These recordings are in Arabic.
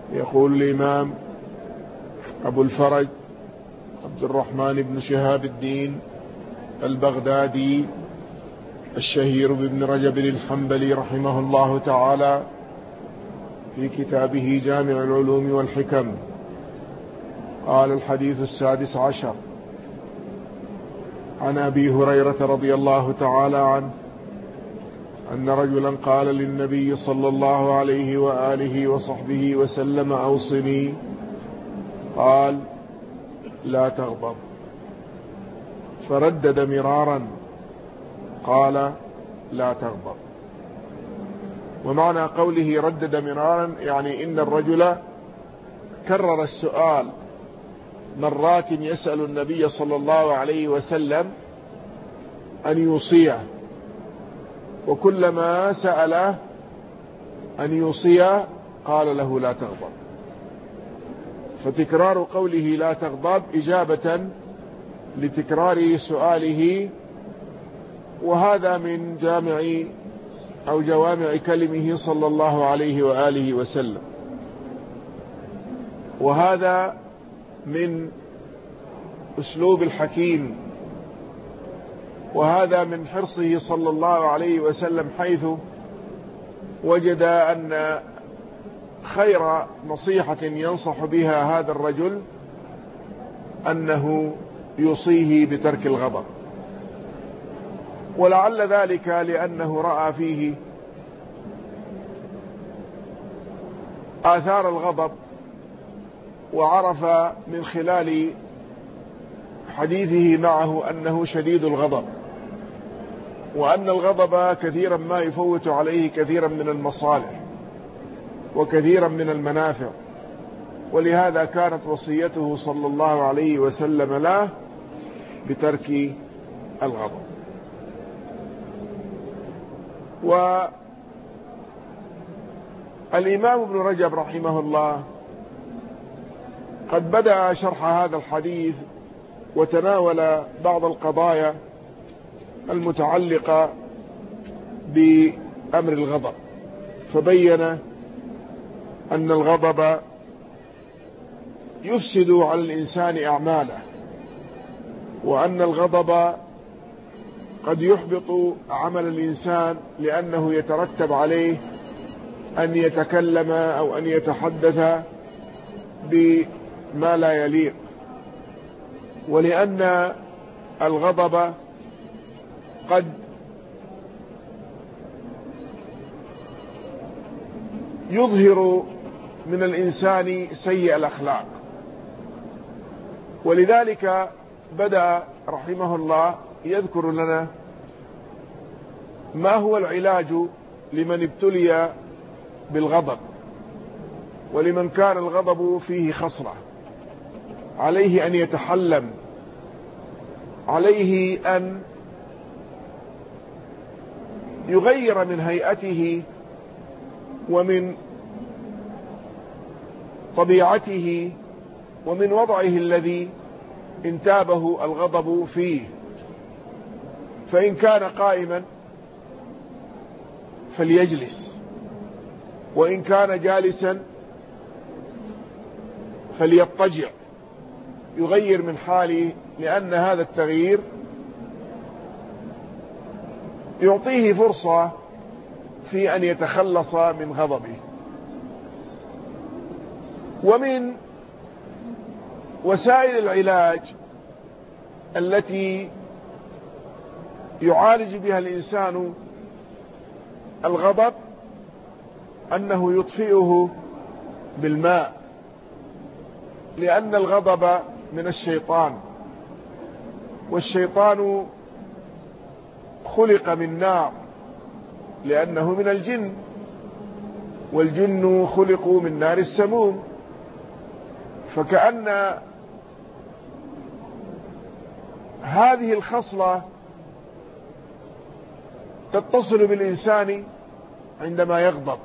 يقول الإمام أبو الفرج عبد الرحمن بن شهاب الدين البغدادي الشهير بابن رجب الحنبلي رحمه الله تعالى في كتابه جامع العلوم والحكم، قال: الحديث 16 عن أبي هريرة رضي الله تعالى عنه أن رجلا قال للنبي صلى الله عليه وآله وصحبه وسلم: أوصني. قال: لا تغضب. فردد مرارا قال: لا تغضب. ومعنى قوله ردد مرارا يعني إن الرجل كرر السؤال مرات، يسأل النبي صلى الله عليه وسلم أن يوصيه، وكلما سأله أن يوصيه قال له: لا تغضب. فتكرار قوله لا تغضب إجابة لتكرار سؤاله، وهذا من جامع أو جوامع كلمه صلى الله عليه وآله وسلم، وهذا من أسلوب الحكيم، وهذا من حرصه صلى الله عليه وسلم، حيث وجد أن خير نصيحة ينصح بها هذا الرجل أنه يوصيه بترك الغضب، ولعل ذلك لأنه رأى فيه آثار الغضب، وعرف من خلال حديثه معه أنه شديد الغضب، وأن الغضب كثيرا ما يفوت عليه كثيرا من المصالح وكثيرا من المنافع، ولهذا كانت وصيته صلى الله عليه وسلم له بترك الغضب. والإمام ابن رجب رحمه الله قد بدأ شرح هذا الحديث وتناول بعض القضايا المتعلقة بأمر الغضب، فبين أن الغضب يفسد على الإنسان أعماله، وأن الغضب قد يحبط عمل الإنسان، لأنه يترتب عليه أن يتكلم أو أن يتحدث بما لا يليق، ولأن الغضب قد يظهر من الإنسان سيء الأخلاق. ولذلك بدأ رحمه الله يذكر لنا ما هو العلاج لمن ابتلي بالغضب، ولمن كان الغضب فيه خصلة عليه أن يتحلم، عليه أن يغير من هيئته ومن طبيعته ومن وضعه الذي انتابه الغضب فيه. فإن كان قائما فليجلس، وإن كان جالسا فليضطجع، يغير من حاله، لأن هذا التغيير يعطيه فرصة في أن يتخلص من غضبه. ومن وسائل العلاج التي يعالج بها الإنسان الغضب أنه يطفئه بالماء، لأن الغضب من الشيطان، والشيطان خلق من نار لأنه من الجن، والجن خلقوا من نار السموم. فكأن هذه الخصلة تتصل بالإنسان عندما يغضب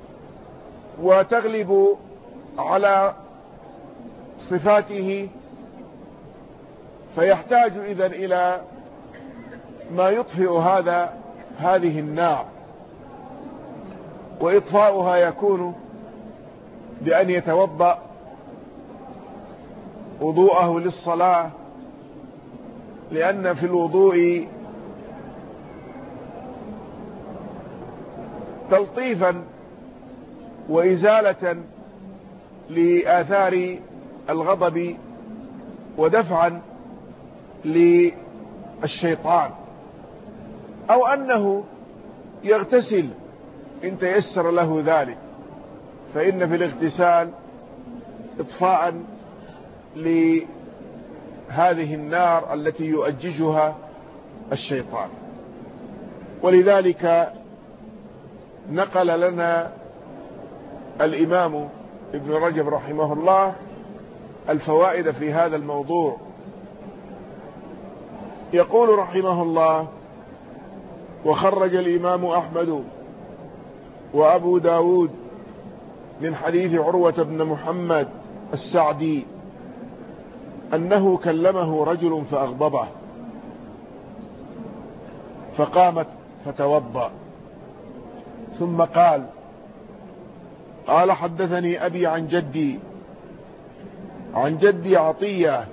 وتغلب على صفاته، فيحتاج إذن إلى ما يطفئ هذه النار، وإطفاؤها يكون بأن يتوضأ وضوءه للصلاة، لأن في الوضوء تلطيفا وإزالة لآثار الغضب ودفعا للشيطان، أو أنه يغتسل إن تيسر له ذلك، فإن في الاغتسال إطفاء لهذه النار التي يؤججها الشيطان. ولذلك نقل لنا الإمام ابن رجب رحمه الله الفوائد في هذا الموضوع. يقول رحمه الله: وخرج الإمام أحمد وأبو داود من حديث عروة بن محمد السعدي أنه كلمه رجل فأغضبه فقامت فتوضأ، ثم قال حدثني أبي عن جدي عطية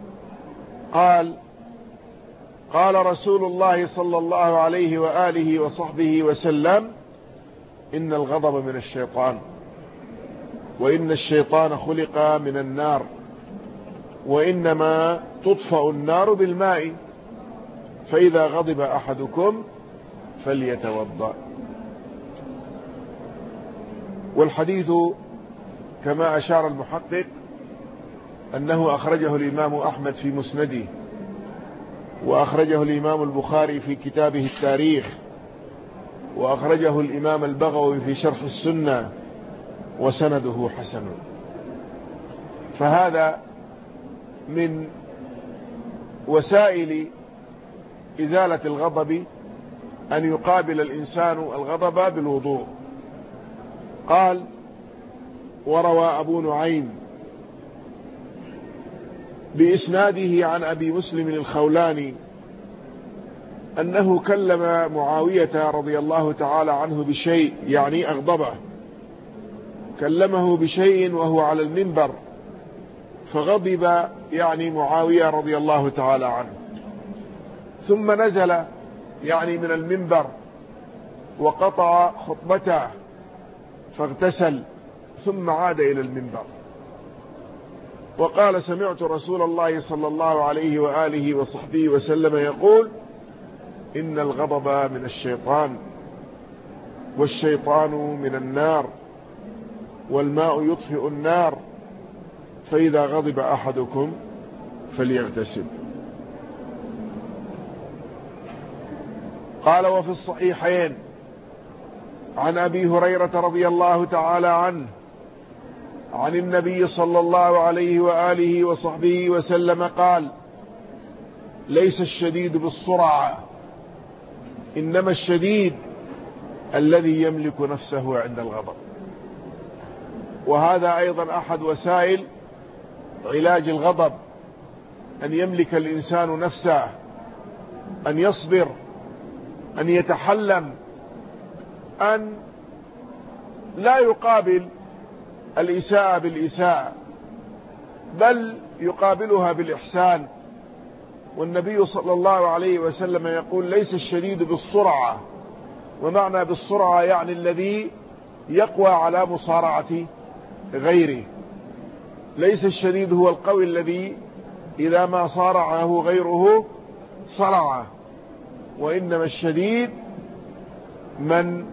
قال رسول الله صلى الله عليه وآله وصحبه وسلم: إن الغضب من الشيطان، وإن الشيطان خلق من النار، وإنما تطفأ النار بالماء، فإذا غضب أحدكم فليتوضأ. والحديث كما أشار المحقق أنه أخرجه الإمام أحمد في مسنده، وأخرجه الإمام البخاري في كتابه التاريخ، وأخرجه الإمام البغوي في شرح السنة، وسنده حسن. فهذا من وسائل إزالة الغضب أن يقابل الإنسان الغضب بالوضوء. قال: وروى أبو نعيم بإسناده عن أبي مسلم الخولاني أنه كلم معاوية رضي الله تعالى عنه بشيء، يعني أغضبه، كلمه بشيء وهو على المنبر فغضب، يعني معاوية رضي الله تعالى عنه، ثم نزل يعني من المنبر وقطع خطبته فاغتسل ثم عاد إلى المنبر وقال: سمعت رسول الله صلى الله عليه وآله وصحبه وسلم يقول: إن الغضب من الشيطان، والشيطان من النار، والماء يطفئ النار، فإذا غضب أحدكم فليغتسل. قال: وفي الصحيحين عن أبي هريرة رضي الله تعالى عنه عن النبي صلى الله عليه وآله وصحبه وسلم قال: ليس الشديد بالسرعة، إنما الشديد الذي يملك نفسه عند الغضب. وهذا أيضا أحد وسائل علاج الغضب، أن يملك الإنسان نفسه، أن يصبر، أن يتحلم، أن لا يقابل الإساءة بالإساءة، بل يقابلها بالإحسان. والنبي صلى الله عليه وسلم يقول: ليس الشديد بالسرعة، ومعنى بالسرعة يعني الذي يقوى على مصارعة غيره. ليس الشديد هو القوي الذي إذا ما صارعه غيره صرعه، وإنما الشديد من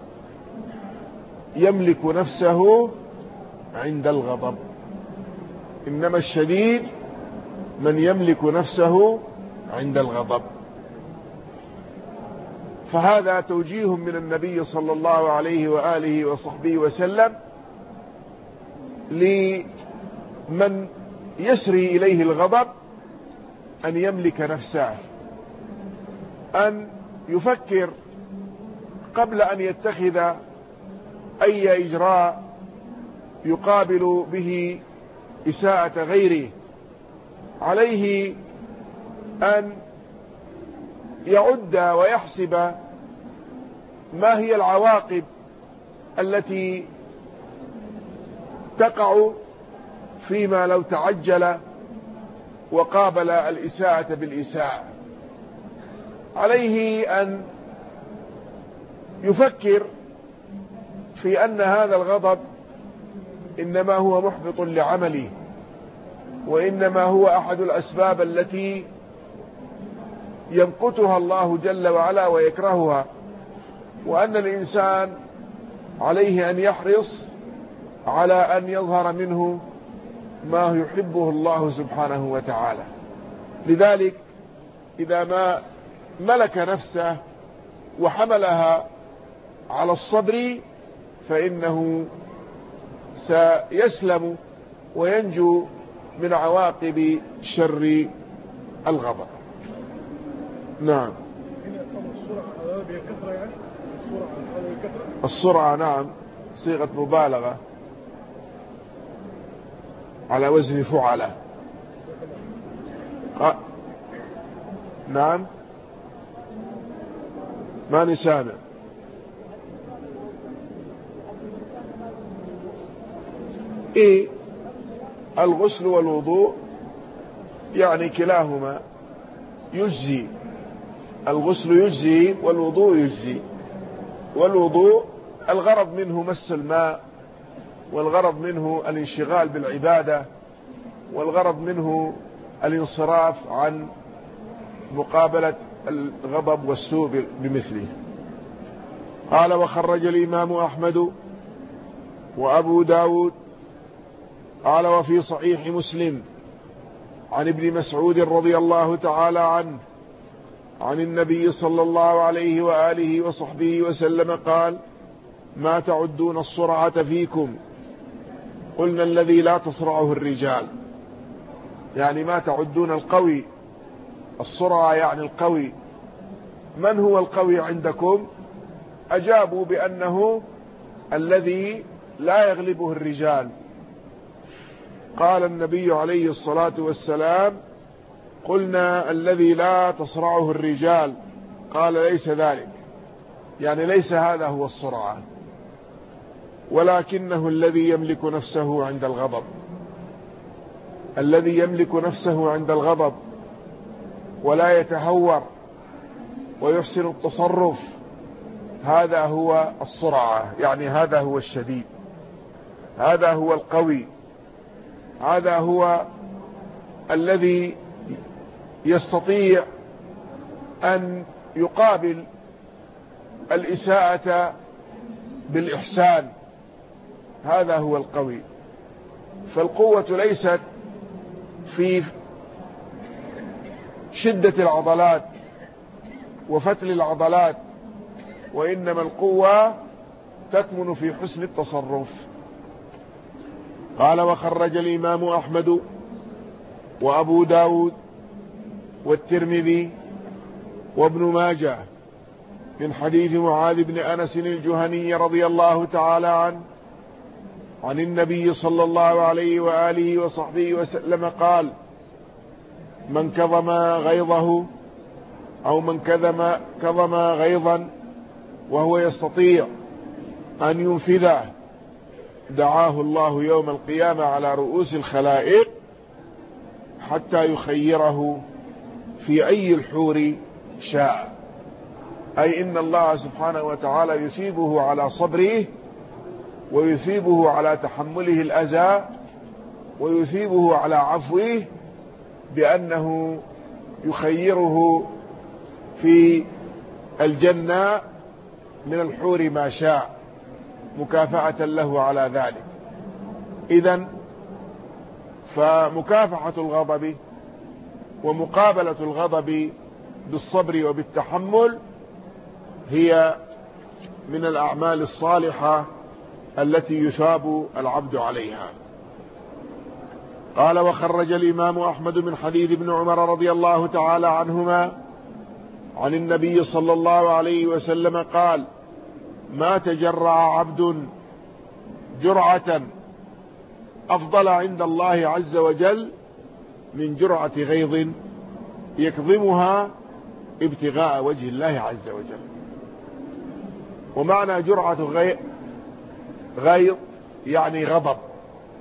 يملك نفسه عند الغضب. إنما الشديد من يملك نفسه عند الغضب. فهذا توجيه من النبي صلى الله عليه وآله وصحبه وسلم لمن يسري إليه الغضب أن يملك نفسه، أن يفكر قبل أن يتخذ أي إجراء يقابل به إساءة غيره. عليه أن يعد ويحسب ما هي العواقب التي تقع فيما لو تعجل وقابل الإساءة بالإساءة. عليه أن يفكر في أن هذا الغضب إنما هو محبط لعمله، وإنما هو أحد الأسباب التي يمقتها الله جل وعلا ويكرهها، وأن الإنسان عليه أن يحرص على أن يظهر منه ما يحبه الله سبحانه وتعالى. لذلك إذا ما ملك نفسه وحملها على الصبر فإنه سيسلم وينجو من عواقب شر الغضب. نعم. السرعة نعم صيغة مبالغة على وزن فعلة. نعم ما نسامع. إيه الغسل والوضوء يعني كلاهما يجزي، الغسل يجزي والوضوء يجزي. والوضوء الغرض منه مس الماء، والغرض منه الانشغال بالعبادة، والغرض منه الانصراف عن مقابلة الغضب والسوء بمثله. قال وخرج الإمام أحمد وأبو داود قال وفي صحيح مسلم عن ابن مسعود رضي الله تعالى عنه عن النبي صلى الله عليه وآله وصحبه وسلم قال ما تعدون الصرعة فيكم؟ قلنا الذي لا تصرعه الرجال، يعني ما تعدون القوي. الصرعة يعني القوي. من هو القوي عندكم؟ أجابوا بأنه الذي لا يغلبه الرجال. قال النبي عليه الصلاة والسلام قلنا الذي لا تصرعه الرجال. قال ليس ذلك، يعني ليس هذا هو الصرعة، ولكنه الذي يملك نفسه عند الغضب. الذي يملك نفسه عند الغضب ولا يتهور ويحسن التصرف، هذا هو الصرعة، يعني هذا هو الشديد، هذا هو القوي، هذا هو الذي يستطيع أن يقابل الإساءة بالإحسان، هذا هو القوي. فالقوة ليست في شدة العضلات وفتل العضلات، وإنما القوة تكمن في حسن التصرف. قال وخرج الإمام أحمد وأبو داود والترمذي وابن ماجه من حديث معاذ بن أنس الجهني رضي الله تعالى عنه عن النبي صلى الله عليه وآله وصحبه وسلم قال من كظم غيظه أو من كظم غيظا وهو يستطيع أن ينفذه دعاه الله يوم القيامة على رؤوس الخلائق حتى يخيره في أي الحور شاء. أي إن الله سبحانه وتعالى يثيبه على صبره، ويثيبه على تحمله الأذى، ويثيبه على عفوه، بأنه يخيره في الجنة من الحور ما شاء مكافأة له على ذلك. إذن فمكافحة الغضب ومقابلة الغضب بالصبر وبالتحمل هي من الأعمال الصالحة التي يثاب العبد عليها. قال وخرج الإمام أحمد من حديث ابن عمر رضي الله تعالى عنهما عن النبي صلى الله عليه وسلم قال ما تجرع عبد جرعة أفضل عند الله عز وجل من جرعة غيظ يكظمها ابتغاء وجه الله عز وجل. ومعنى جرعة غيظ يعني غضب،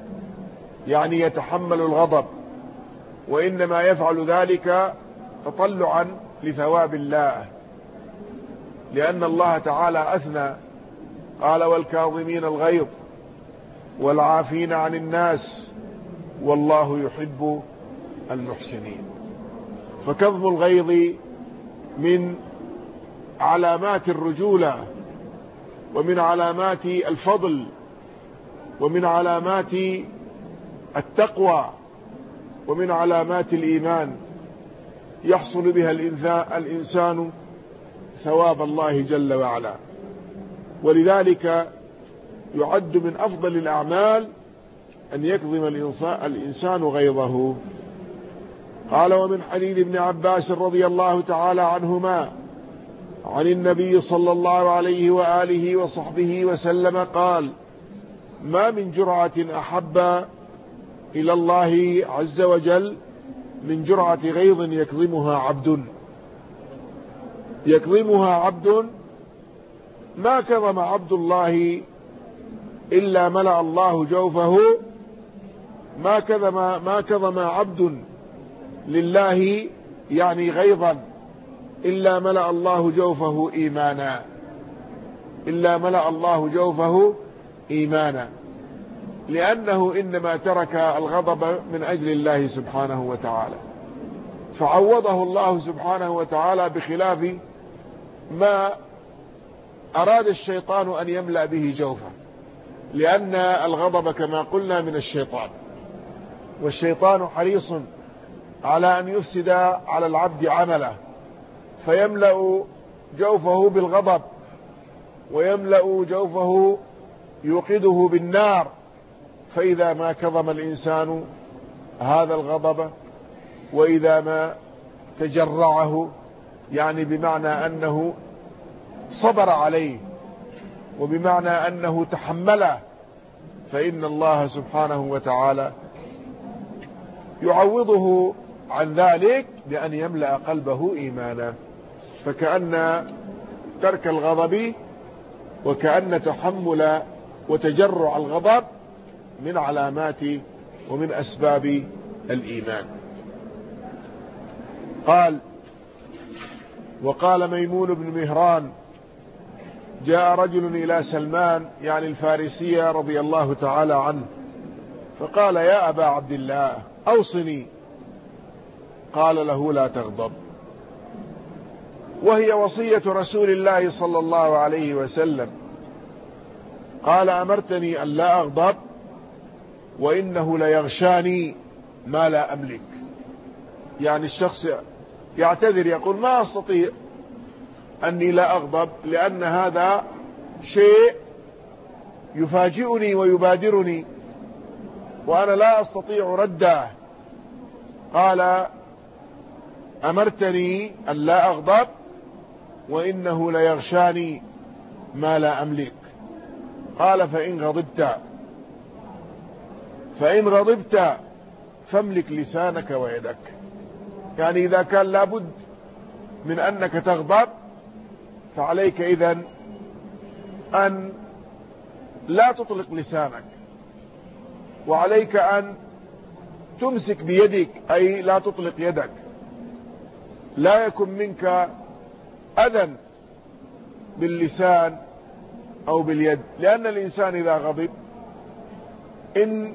يعني يتحمل الغضب، وإنما يفعل ذلك تطلعا لثواب الله، لأن الله تعالى أثنى قال والكاظمين الغيظ والعافين عن الناس والله يحب المحسنين. فكظم الغيظ من علامات الرجولة ومن علامات الفضل ومن علامات التقوى ومن علامات الإيمان، يحصل بها الإنسان ثواب الله جل وعلا. ولذلك يعد من أفضل الأعمال أن يكظم الإنسان غيظه. قال ومن حديث ابن عباس رضي الله تعالى عنهما عن النبي صلى الله عليه وآله وصحبه وسلم قال ما من جرعة أحب إلى الله عز وجل من جرعة غيظ يكظمها عبد ما كظم عبد الله إلا ملأ الله جوفه، ما كظم عبد لله يعني غيظا إلا ملأ الله جوفه إيمانا، لأنه إنما ترك الغضب من أجل الله سبحانه وتعالى، فعوضه الله سبحانه وتعالى بخلاف ما أراد الشيطان أن يملأ به جوفه، لأن الغضب كما قلنا من الشيطان، والشيطان حريص على أن يفسد على العبد عمله، فيملأ جوفه بالغضب ويملأ جوفه يوقده بالنار. فإذا ما كظم الإنسان هذا الغضب وإذا ما تجرعه، يعني بمعنى أنه صبر عليه وبمعنى أنه تحمله، فإن الله سبحانه وتعالى يعوضه عن ذلك بأن يملأ قلبه إيمانا. فكأن ترك الغضب وكأن تحمل وتجرع الغضب من علامات ومن أسباب الإيمان. وقال ميمون بن مهران جاء رجل إلى سلمان يعني الفارسية رضي الله تعالى عنه فقال يا أبا عبد الله أوصني، قال له لا تغضب، وهي وصية رسول الله صلى الله عليه وسلم. قال أمرتني أن لا أغضب وإنه ليغشاني ما لا أملك، يعني الشخص يعتذر يقول ما أستطيع أني لا أغضب لأن هذا شيء يفاجئني ويبادرني وأنا لا أستطيع رده. قال أمرتني أن لا أغضب وإنه ليغشاني ما لا أملك. قال فإن غضبت فاملك لسانك ويدك، يعني إذا كان لابد من أنك تغضب فعليك إذن أن لا تطلق لسانك، وعليك أن تمسك بيدك أي لا تطلق يدك، لا يكن منك أذى باللسان أو باليد، لأن الإنسان إذا غضب إن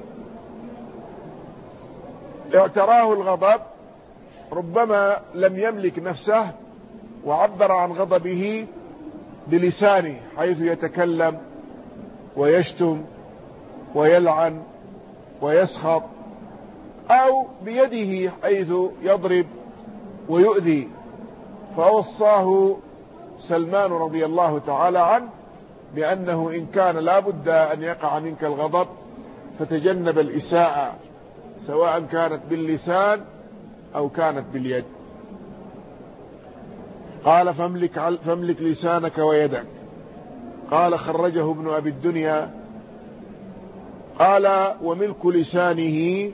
اعتراه الغضب ربما لم يملك نفسه وعبر عن غضبه بلسانه حيث يتكلم ويشتم ويلعن ويسخط، أو بيده حيث يضرب ويؤذي. فوصاه سلمان رضي الله تعالى عنه بأنه إن كان لا بد أن يقع منك الغضب فتجنب الإساءة سواء كانت باللسان أو كانت باليد. قال فاملك لسانك ويدك. قال خرجه ابن أبي الدنيا. قال وملك لسانه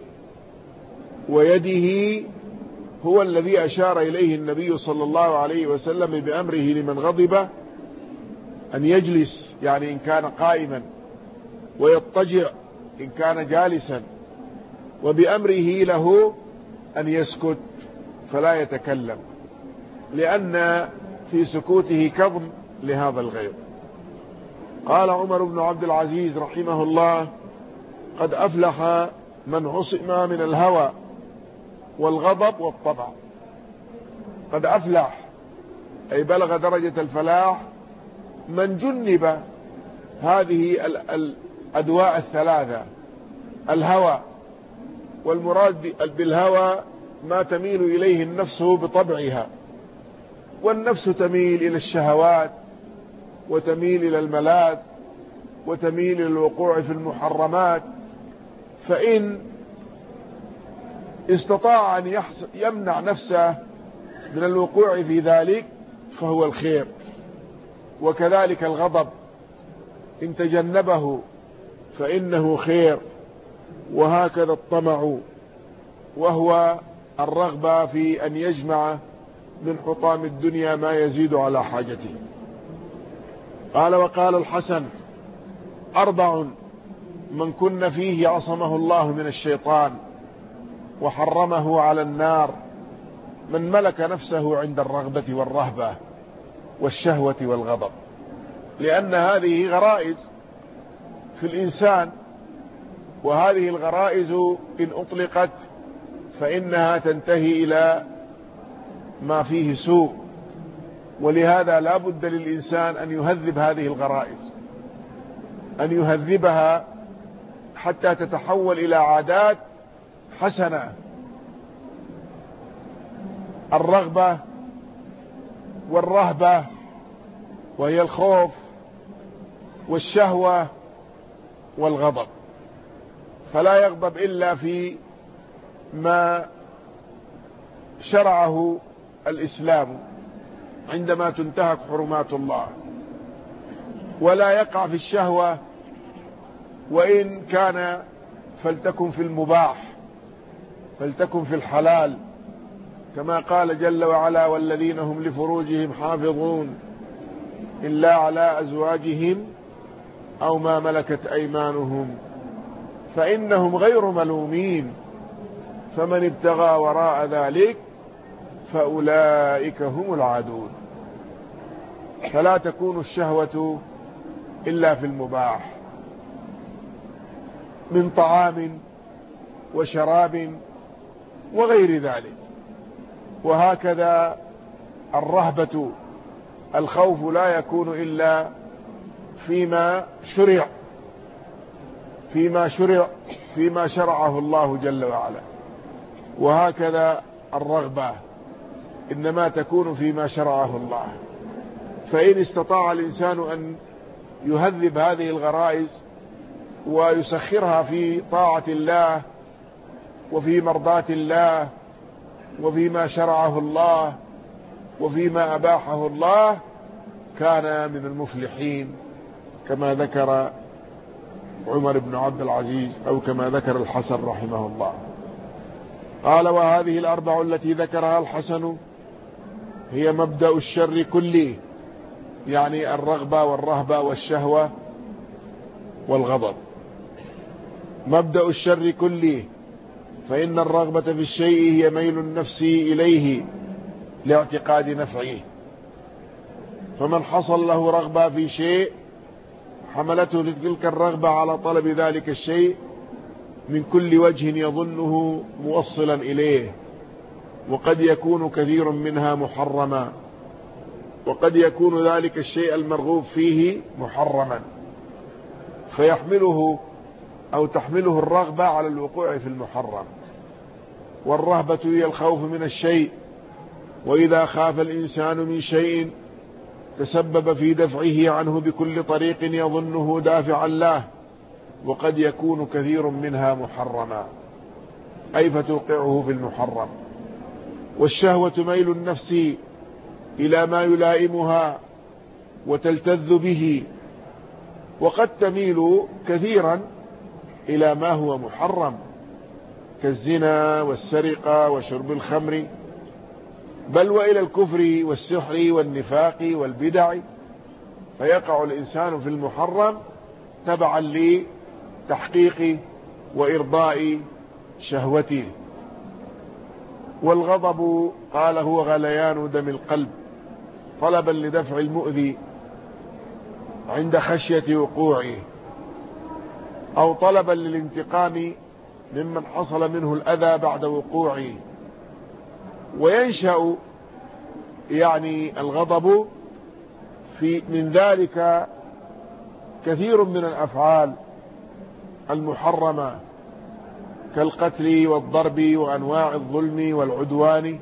ويده هو الذي أشار إليه النبي صلى الله عليه وسلم بأمره لمن غضب أن يجلس، يعني إن كان قائما، ويضطجع إن كان جالسا، وبأمره له أن يسكت فلا يتكلم، لأن في سكوته كظم لهذا الغيظ. قال عمر بن عبد العزيز رحمه الله: قد أفلح من عصم من الهوى والغضب والطبع. قد أفلح أي بلغ درجة الفلاح من جنب هذه الأدواء الثلاثة: الهوى، والمراد بالهوى ما تميل إليه النفس بطبعها، والنفس تميل إلى الشهوات وتميل إلى الملاذ وتميل إلى الوقوع في المحرمات. فإن استطاع أن يمنع نفسه من الوقوع في ذلك فهو الخير. وكذلك الغضب إن تجنبه فإنه خير. وهكذا الطمع، وهو الرغبة في أن يجمع من حطام الدنيا ما يزيد على حاجته. قال: وقال الحسن: 4 من كن فيه عصمه الله من الشيطان وحرمه على النار: من ملك نفسه عند الرغبة والرهبة والشهوة والغضب. لأن هذه غرائز في الإنسان، وهذه الغرائز إن أطلقت فإنها تنتهي إلى ما فيه سوء. ولهذا لا بد للإنسان أن يهذب هذه الغرائز، أن يهذبها حتى تتحول إلى عادات حسنة. الرغبة والرهبة وهي الخوف، والشهوة والغضب، فلا يغضب إلا في ما شرعه الإسلام عندما تنتهك حرمات الله، ولا يقع في الشهوة وإن كان فلتكن في المباح، فلتكن في الحلال، كما قال جل وعلا: والذين هم لفروجهم حافظون إلا على أزواجهم أو ما ملكت أيمانهم فإنهم غير ملومين فمن ابتغى وراء ذلك فأولئك هم العادون. فلا تكون الشهوة إلا في المباح من طعام وشراب وغير ذلك. وهكذا الرهبة، الخوف لا يكون إلا فيما شرعه الله جل وعلا. وهكذا الرغبة إنما تكون فيما شرعه الله. فإن استطاع الإنسان أن يهذب هذه الغرائز ويسخرها في طاعة الله وفي مرضاة الله وفيما شرعه الله وفيما أباحه الله، كان من المفلحين، كما ذكر عمر بن عبد العزيز أو كما ذكر الحسن رحمه الله. قال: وهذه 4 التي ذكرها الحسن هي مبدأ الشر كله، يعني الرغبة والرهبة والشهوة والغضب. مبدأ الشر كله، فإن الرغبة في الشيء هي ميل النفس إليه لاعتقاد نفعه، فمن حصل له رغبة في شيء حملته تلك الرغبة على طلب ذلك الشيء من كل وجه يظنه موصلا إليه، وقد يكون كثير منها محرما، وقد يكون ذلك الشيء المرغوب فيه محرما، فيحمله أو تحمله الرغبة على الوقوع في المحرم. والرهبة هي الخوف من الشيء، وإذا خاف الإنسان من شيء تسبب في دفعه عنه بكل طريق يظنه دافعا له، وقد يكون كثير منها محرما، أي فتوقعه في المحرم. والشهوة ميل النفس إلى ما يلائمها وتلتذ به، وقد تميل كثيرا إلى ما هو محرم كالزنا والسرقة وشرب الخمر، بل وإلى الكفر والسحر والنفاق والبدع، فيقع الإنسان في المحرم تبعا لتحقيق وإرضاء شهوته. والغضب قال هو غليان دم القلب طلبا لدفع المؤذي عند خشية وقوعه، أو طلبا للانتقام ممن حصل منه الأذى بعد وقوعه. وينشأ يعني الغضب من ذلك كثير من الأفعال المحرمة كالقتل والضرب وأنواع الظلم والعدوان،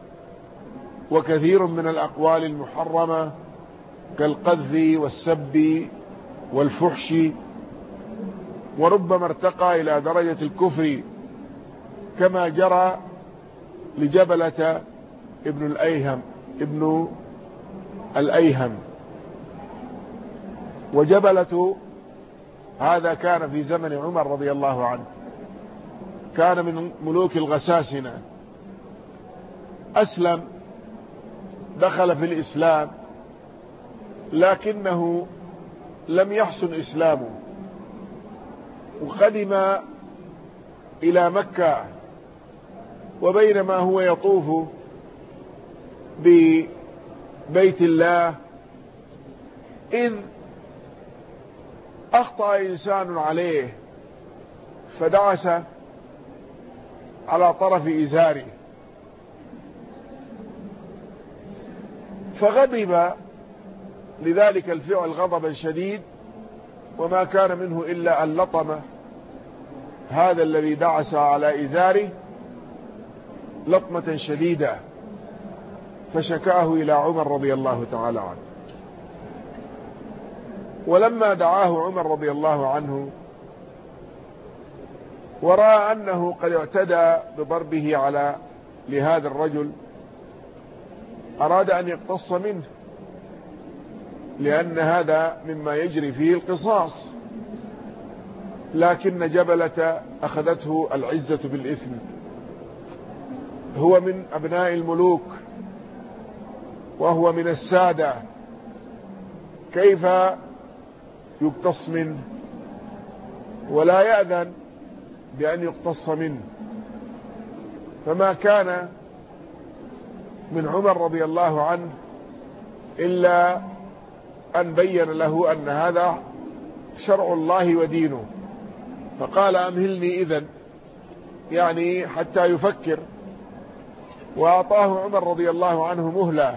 وكثير من الأقوال المحرمة كالقذف والسب والفحش، وربما ارتقى إلى درجة الكفر كما جرى لجبلة ابن الأيهم. وجبلة هذا كان في زمن عمر رضي الله عنه، كان من ملوك الغساسنة، أسلم، دخل في الإسلام، لكنه لم يحسن إسلامه، وقدم إلى مكة، وبينما هو يطوف ببيت الله إذ أخطأ إنسان عليه فدعس على طرف إزاره، فغضب لذلك الفعل غضبا شديد، وما كان منه إلا أن لطم هذا الذي دعس على إزاره لطمة شديدة، فشكاه إلى عمر رضي الله تعالى عنه. ولما دعاه عمر رضي الله عنه ورأى أنه قد اعتدى بضربه لهذا الرجل، أراد أن يقتص منه، لأن هذا مما يجري فيه القصاص، لكن جبلة أخذته العزة بالإثم، هو من أبناء الملوك وهو من السادة، كيف يقتص منه ولا يأذن بأن يقتص منه؟ فما كان من عمر رضي الله عنه إلا أن بين له أن هذا شرع الله ودينه، فقال أمهلني إذن، يعني حتى يفكر، وأعطاه عمر رضي الله عنه مهلة،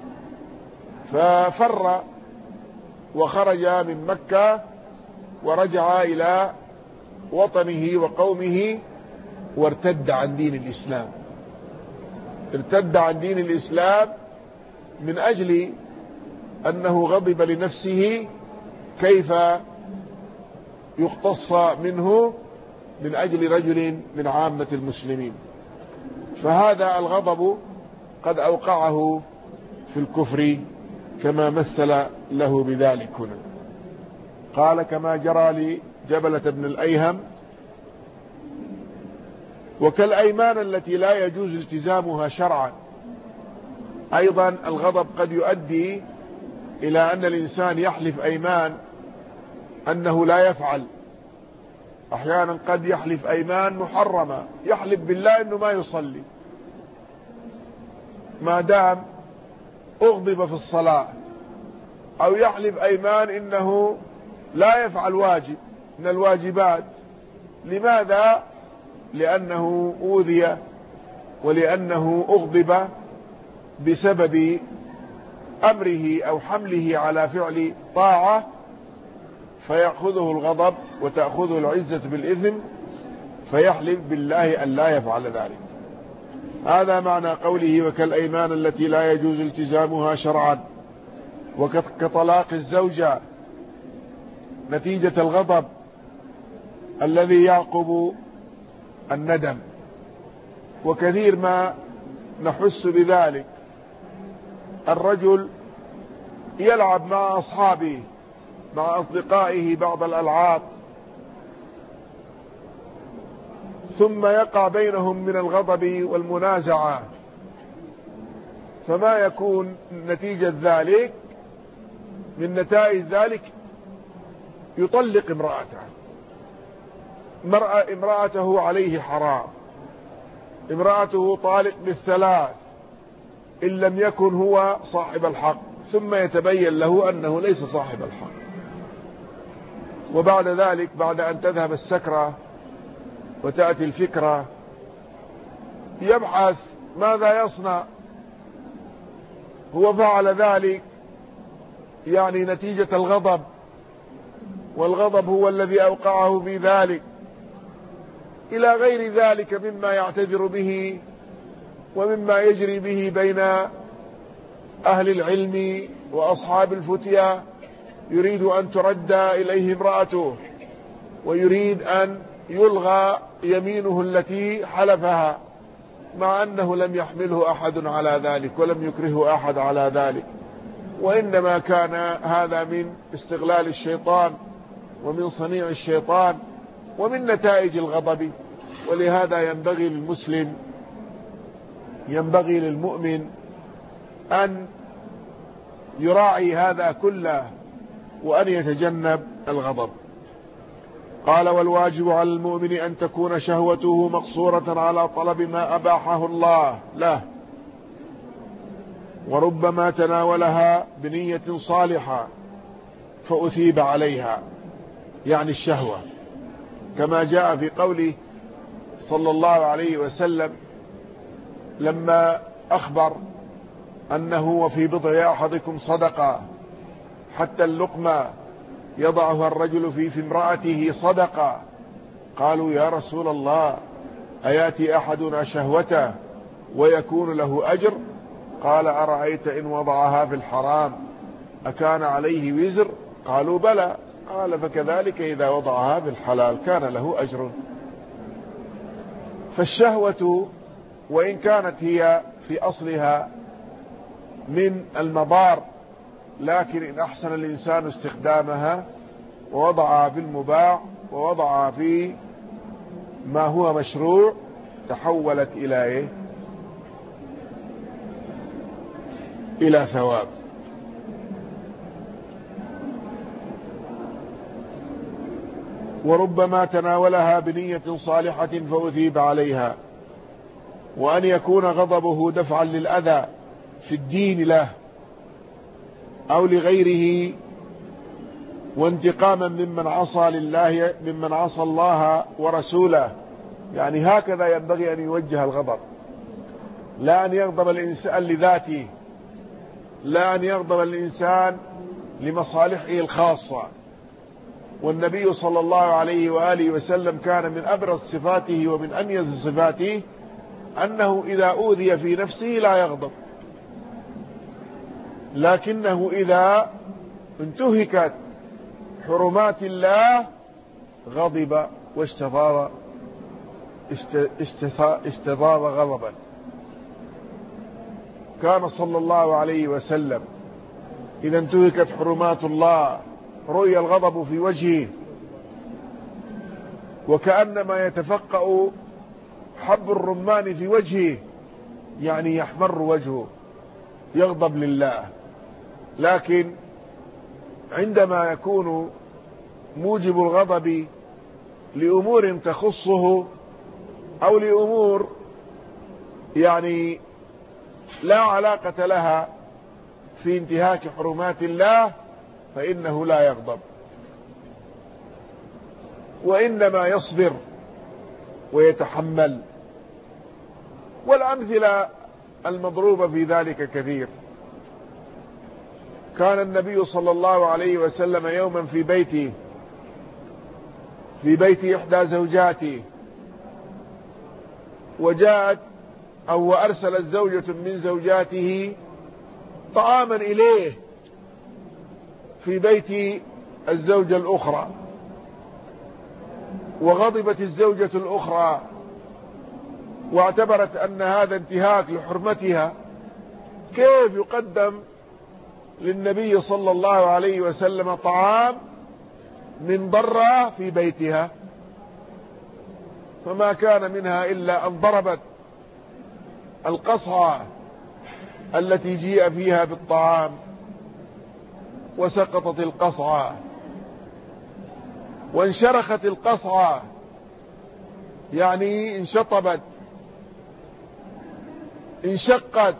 ففر وخرج من مكة ورجع إلى وطنه وقومه، وارتد عن دين الإسلام، ارتد عن دين الإسلام من أجل أنه غضب لنفسه كيف يقتص منه من أجل رجل من عامة المسلمين. فهذا الغضب قد أوقعه في الكفر كما مثل له بذلك هنا. قال كما جرى لجبلة بن الأيهم. وكالأيمان التي لا يجوز التزامها شرعا، أيضا الغضب قد يؤدي إلى أن الإنسان يحلف أيمان أنه لا يفعل. أحيانا قد يحلف أيمان محرمة، يحلف بالله أنه ما يصلي ما دام أغضب في الصلاة، أو يحلف أيمان إنه لا يفعل واجب من الواجبات. لماذا؟ لأنه أوذي ولأنه أغضب بسبب أمره أو حمله على فعل طاعة، فيأخذه الغضب وتأخذه العزة بالإثم، فيحلف بالله أن لا يفعل ذلك. هذا معنى قوله وكالأيمان التي لا يجوز التزامها شرعا، وكطلاق الزوجة نتيجة الغضب الذي يعقب الندم. وكثير ما نحس بذلك، الرجل يلعب مع أصحابه مع أصدقائه بعض الألعاب، ثم يقع بينهم من الغضب والمنازعة، فما يكون نتيجة ذلك؟ من نتائج ذلك يطلق امرأته، امرأته عليه حرام، امرأته طالق بالثلاث إن لم يكن هو صاحب الحق، ثم يتبين له أنه ليس صاحب الحق، وبعد ذلك بعد أن تذهب السكرة وتأتي الفكرة يبحث ماذا يصنع. هو فعل ذلك يعني نتيجة الغضب، والغضب هو الذي أوقعه في ذلك، إلى غير ذلك مما يعتذر به ومما يجري به بين أهل العلم وأصحاب الفتيا. يريد أن ترد إليه امرأته، ويريد أن يلغى يمينه التي حلفها، مع أنه لم يحمله أحد على ذلك ولم يكرهه أحد على ذلك، وإنما كان هذا من استغلال الشيطان ومن صنيع الشيطان ومن نتائج الغضب. ولهذا ينبغي للمؤمن أن يراعي هذا كله وأن يتجنب الغضب. قال: والواجب على المؤمن أن تكون شهوته مقصورة على طلب ما أباحه الله له، وربما تناولها بنية صالحة فأثيب عليها، يعني الشهوة، كما جاء في قوله صلى الله عليه وسلم لما أخبر أنه وفي بضع أحدكم صدقة، حتى اللقمة يضعها الرجل في امرأته صدقة. قالوا: يا رسول الله، أياتي أحدنا شهوته ويكون له أجر؟ قال: أرأيت إن وضعها في الحرام أكان عليه وزر؟ قالوا: بلى. قال: فكذلك إذا وضعها في الحلال كان له أجر. فالشهوة وإن كانت هي في أصلها من المضار، لكن إن أحسن الإنسان استخدامها ووضعها في المباح ووضعها في ما هو مشروع تحولت إلى إيه؟ إلى ثواب. وربما تناولها بنية صالحة فأثيب عليها، وأن يكون غضبه دفعا للأذى في الدين له أو لغيره، وانتقاما ممن عصى الله ورسوله. يعني هكذا ينبغي أن يوجه الغضب، لا أن يغضب الإنسان لذاته، لا أن يغضب الإنسان لمصالحه الخاصة. والنبي صلى الله عليه وآله وسلم كان من أبرز صفاته ومن أميز صفاته أنه إذا أوذي في نفسه لا يغضب، لكنه إذا انتهكت حرمات الله غضب واستفاض غضبا. كان صلى الله عليه وسلم إذا انتهكت حرمات الله رؤي الغضب في وجهه، وكأنما يتفقأ حب الرمان في وجهه، يعني يحمر وجهه، يغضب لله. لكن عندما يكون موجب الغضب لأمور تخصه أو لأمور يعني لا علاقة لها في انتهاك حرمات الله، فإنه لا يغضب، وإنما يصبر ويتحمل. والأمثلة المضروبة في ذلك كثير. كان النبي صلى الله عليه وسلم يوما في بيت إحدى زوجاته، وجاءت أو أرسلت زوجة من زوجاته طعاما إليه في بيت الزوجة الأخرى، وغضبت الزوجة الأخرى واعتبرت أن هذا انتهاك لحرمتها. كيف يقدم للنبي صلى الله عليه وسلم طعام من ضرة في بيتها؟ فما كان منها إلا أن ضربت القصعة التي جيء فيها بالطعام، وسقطت القصعة وانشرخت القصعة يعني انشطبت، انشقت،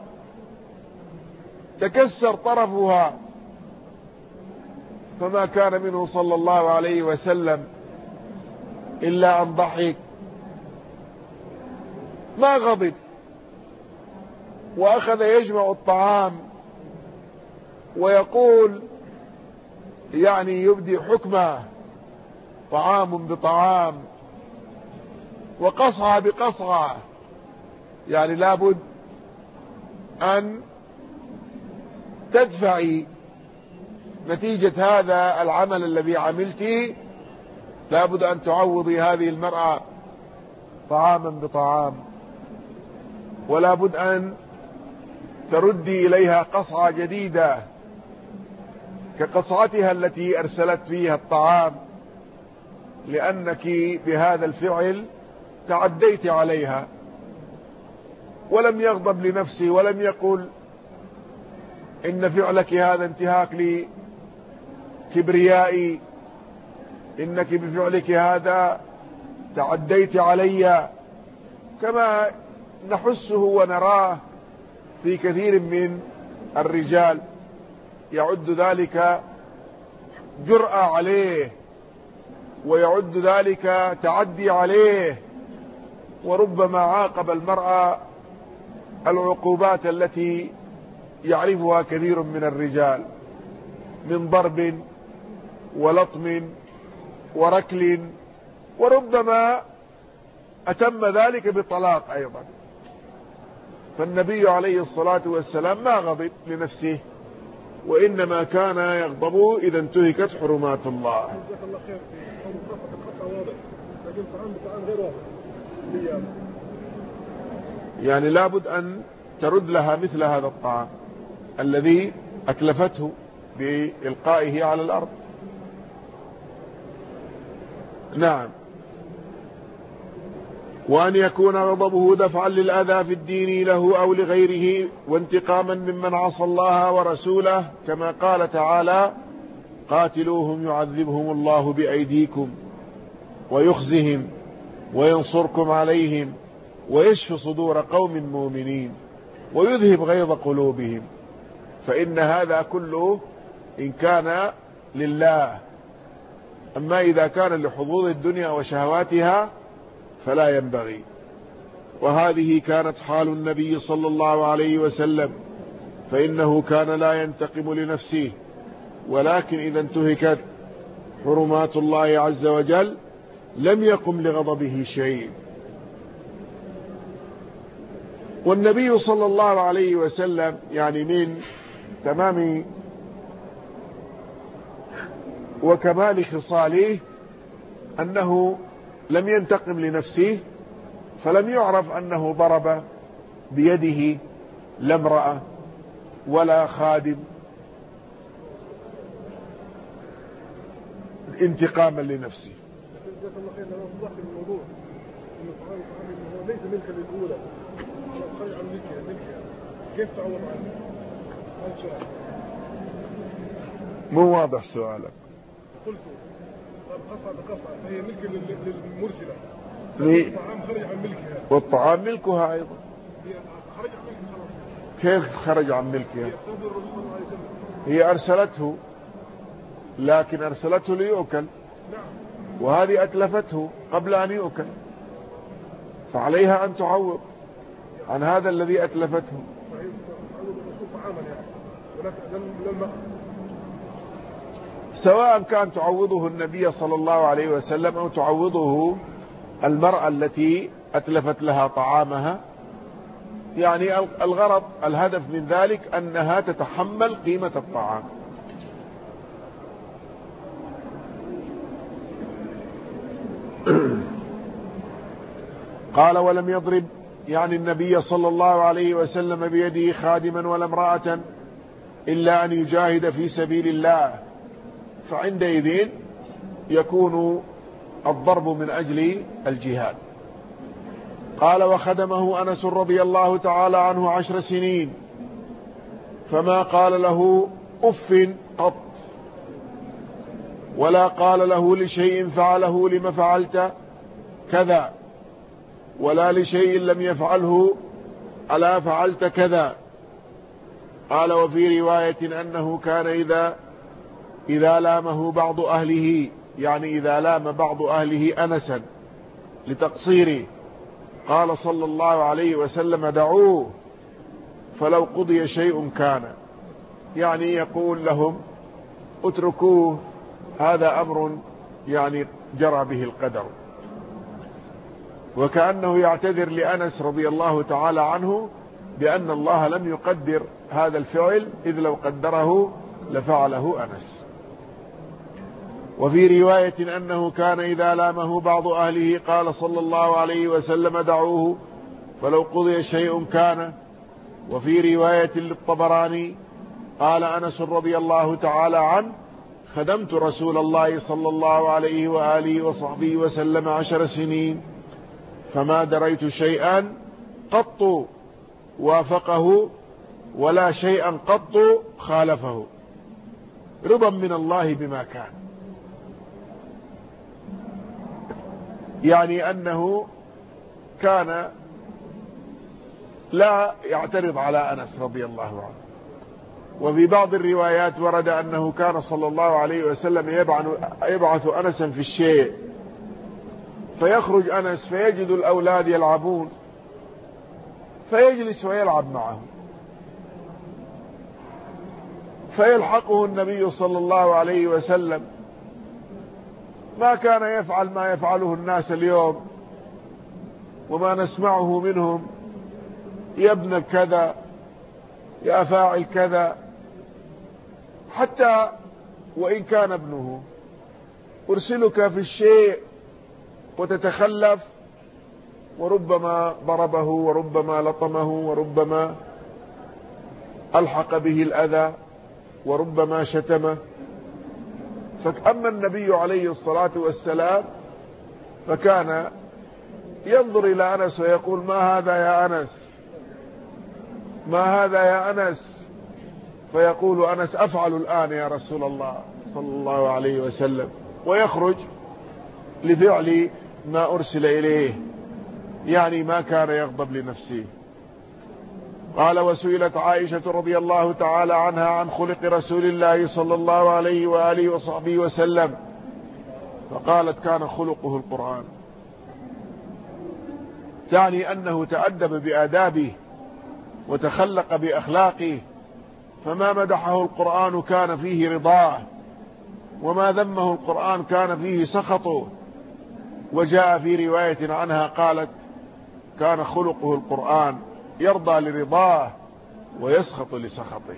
تكسر طرفها، فما كان منه صلى الله عليه وسلم إلا أن ضحك، ما غضب، وأخذ يجمع الطعام ويقول يعني يبدي حكمه، طعام بطعام وقصعة بقصعة، يعني لابد أن تدفعي نتيجة هذا العمل الذي عملتي، لابد أن تعوضي هذه المرأة طعاما بطعام، ولا بد أن تردي إليها قصعة جديدة كقصعتها التي أرسلت فيها الطعام، لأنك بهذا الفعل تعديت عليها. ولم يغضب لنفسه، ولم يقل إن فعلك هذا انتهاك لكبريائي، إنك بفعلك هذا تعديت علي، كما نحسه ونراه في كثير من الرجال، يعد ذلك جرأة عليه، ويعد ذلك تعدي عليه، وربما عاقب المرأة العقوبات التي يعرفها كثير من الرجال من ضرب ولطم وركل، وربما أتم ذلك بطلاق أيضا. فالنبي عليه الصلاة والسلام ما غضب لنفسه، وإنما كان يغضب إذا انتهكت حرمات الله. يعني لابد أن ترد لها مثل هذا الطعام الذي أتلفته بإلقائه على الأرض. نعم. وأن يكون غضبه دفعا للأذى في الدين له أو لغيره، وانتقاما ممن عصى الله ورسوله، كما قال تعالى: قاتلوهم يعذبهم الله بأيديكم ويخزهم وينصركم عليهم ويشفي صدور قوم مؤمنين ويذهب غيظ قلوبهم. فإن هذا كله إن كان لله، أما إذا كان لحظوظ الدنيا وشهواتها فلا ينبغي. وهذه كانت حال النبي صلى الله عليه وسلم، فإنه كان لا ينتقم لنفسه، ولكن إذا انتهكت حرمات الله عز وجل لم يقم لغضبه شيء. والنبي صلى الله عليه وسلم يعني من تمام وكمال خصاله أنه لم ينتقم لنفسه، فلم يعرف أنه ضرب بيده لا امرأة ولا خادم انتقاما لنفسه. مو واضح سؤالك. قلت قصعة بقصعة فهي ملك للمرسلة، والطعام خرج عن ملكها، والطعام ملكها أيضا. خرج عن ملكها. كيف خرج عن ملكها؟ هي أرسلته، لكن أرسلته ليؤكل، وهذه أتلفته قبل أن يؤكل، فعليها أن تعوض عن هذا الذي أتلفته. سواء كان تعوضه النبي صلى الله عليه وسلم أو تعوضه المرأة التي أتلفت لها طعامها، يعني الغرض الهدف من ذلك أنها تتحمل قيمة الطعام. قال: ولم يضرب يعني النبي صلى الله عليه وسلم بيده خادما ولا امرأة إلا أن يجاهد في سبيل الله، فعندئذ يكون الضرب من أجل الجهاد. قال: وخدمه أنس رضي الله تعالى عنه 10 سنين، فما قال له أف قط، ولا قال له لشيء فعله لما فعلت كذا، ولا لشيء لم يفعله ألا فعلت كذا. قال وفي رواية أنه كان إذا لامه بعض أهله، يعني إذا لام بعض أهله أنسا لتقصيره، قال صلى الله عليه وسلم دعوه فلو قضي شيء كان، يعني يقول لهم اتركوه، هذا أمر يعني جرى به القدر. وكأنه يعتذر لأنس رضي الله تعالى عنه بأن الله لم يقدر هذا الفعل، إذ لو قدره لفعله أنس. وفي رواية أنه كان إذا لامه بعض أهله قال صلى الله عليه وسلم دعوه فلو قضي شيء كان. وفي رواية للطبراني قال أنس رضي الله تعالى عنه خدمت رسول الله صلى الله عليه وآله وصحبه وسلم 10 سنين فما دريت شيئا قط وافقه ولا شيئا قط خالفه، رضا من الله بما كان. يعني أنه كان لا يعترض على أنس رضي الله عنه. وفي بعض الروايات ورد أنه كان صلى الله عليه وسلم يبعث أنسا في الشيء، فيخرج أنس فيجد الأولاد يلعبون فيجلس ويلعب معهم، فيلحقه النبي صلى الله عليه وسلم، ما كان يفعل ما يفعله الناس اليوم وما نسمعه منهم، يا ابن كذا يا فاعل كذا، حتى وإن كان ابنه أرسلك في الشيء وتتخلف، وربما ضربه وربما لطمه وربما ألحق به الأذى وربما شتمه. فأما النبي عليه الصلاة والسلام فكان ينظر إلى أنس ويقول ما هذا يا أنس، ما هذا يا أنس، فيقول أنس أفعل الآن يا رسول الله صلى الله عليه وسلم، ويخرج لفعل ما أرسل إليه، يعني ما كان يغضب لنفسه. قال وسئلت عائشة رضي الله تعالى عنها عن خلق رسول الله صلى الله عليه وآله وصحبه وسلم، فقالت كان خلقه القرآن، تعني أنه تأدب بآدابه وتخلق بأخلاقه، فما مدحه القرآن كان فيه رضاه، وما ذمه القرآن كان فيه سخطه. وجاء في رواية عنها قالت كان خلقه القرآن، يرضى لرضاه ويسخط لسخطه.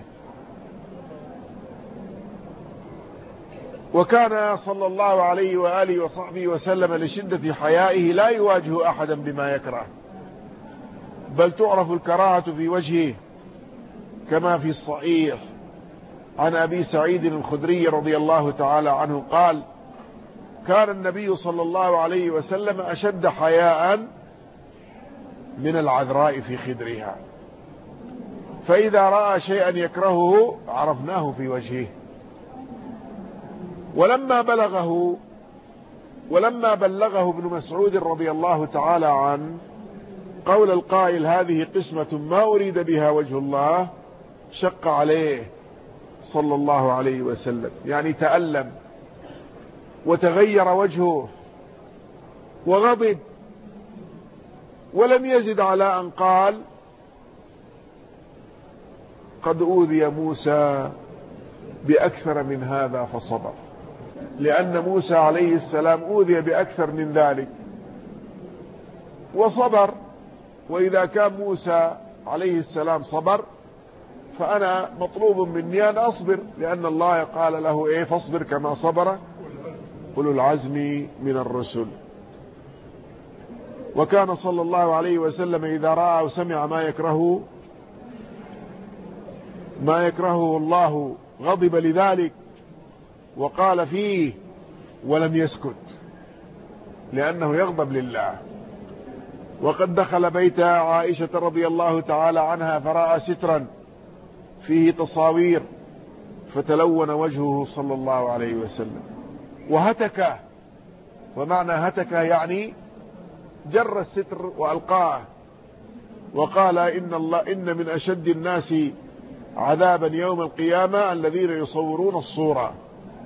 وكان صلى الله عليه وآله وصحبه وسلم لشدة حيائه لا يواجه أحدا بما يكره، بل تعرف الكراهة في وجهه، كما في الصحيح عن أبي سعيد الخدري رضي الله تعالى عنه قال كان النبي صلى الله عليه وسلم أشد حياء من العذراء في خدرها، فإذا رأى شيئا يكرهه عرفناه في وجهه. ولما بلغه ابن مسعود رضي الله تعالى عنه قول القائل هذه قسمة ما أريد بها وجه الله، شق عليه صلى الله عليه وسلم، يعني تألم وتغير وجهه وغضب، ولم يزد على أن قال قد أوذي موسى بأكثر من هذا فصبر، لأن موسى عليه السلام أوذي بأكثر من ذلك وصبر. وإذا كان موسى عليه السلام صبر فأنا مطلوب مني أن أصبر، لأن الله قال له إيه فاصبر كما صبر أولو العزم من الرسل. وكان صلى الله عليه وسلم إذا رأى وسمع ما يكرهه الله غضب لذلك وقال فيه ولم يسكت، لأنه يغضب لله. وقد دخل بيت عائشة رضي الله تعالى عنها فرأى سترا فيه تصاوير فتلون وجهه صلى الله عليه وسلم وهتك. ومعنى هتك يعني جر الستر وألقاه وقال إن من أشد الناس عذابا يوم القيامة الذين يصورون الصورة.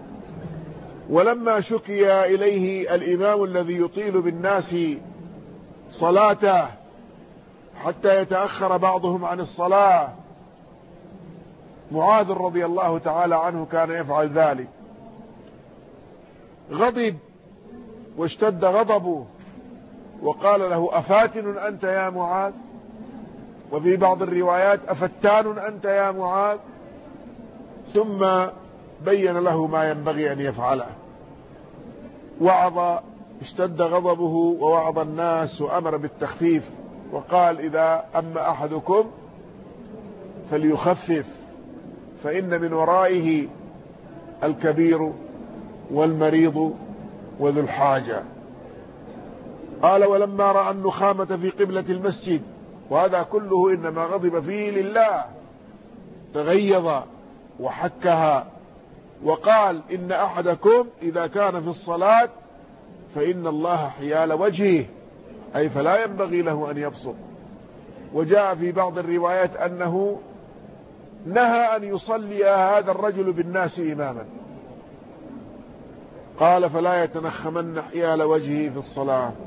ولما شكي إليه الإمام الذي يطيل بالناس صلاته حتى يتأخر بعضهم عن الصلاة، معاذ رضي الله تعالى عنه كان يفعل ذلك، غضب واشتد غضبه وقال له: أفاتن أنت يا معاذ؟ وفي بعض الروايات: أفتان أنت يا معاذ؟ ثم بين له ما ينبغي أن يفعله، وعظ، اشتد غضبه ووعظ الناس وأمر بالتخفيف، وقال: إذا أما أحدكم فليخفف فإن من ورائه الكبير والمريض وذو الحاجة. قال: ولما رأى النخامة في قبلة المسجد، وهذا كله إنما غضب فيه لله، تغيظ وحكها وقال: إن أحدكم إذا كان في الصلاة فإن الله حيال وجهه، أي فلا ينبغي له أن يبصر. وجاء في بعض الروايات أنه نهى أن يصلي هذا الرجل بالناس إماما، قال: فلا يتنخمن حيال وجهه في الصلاة.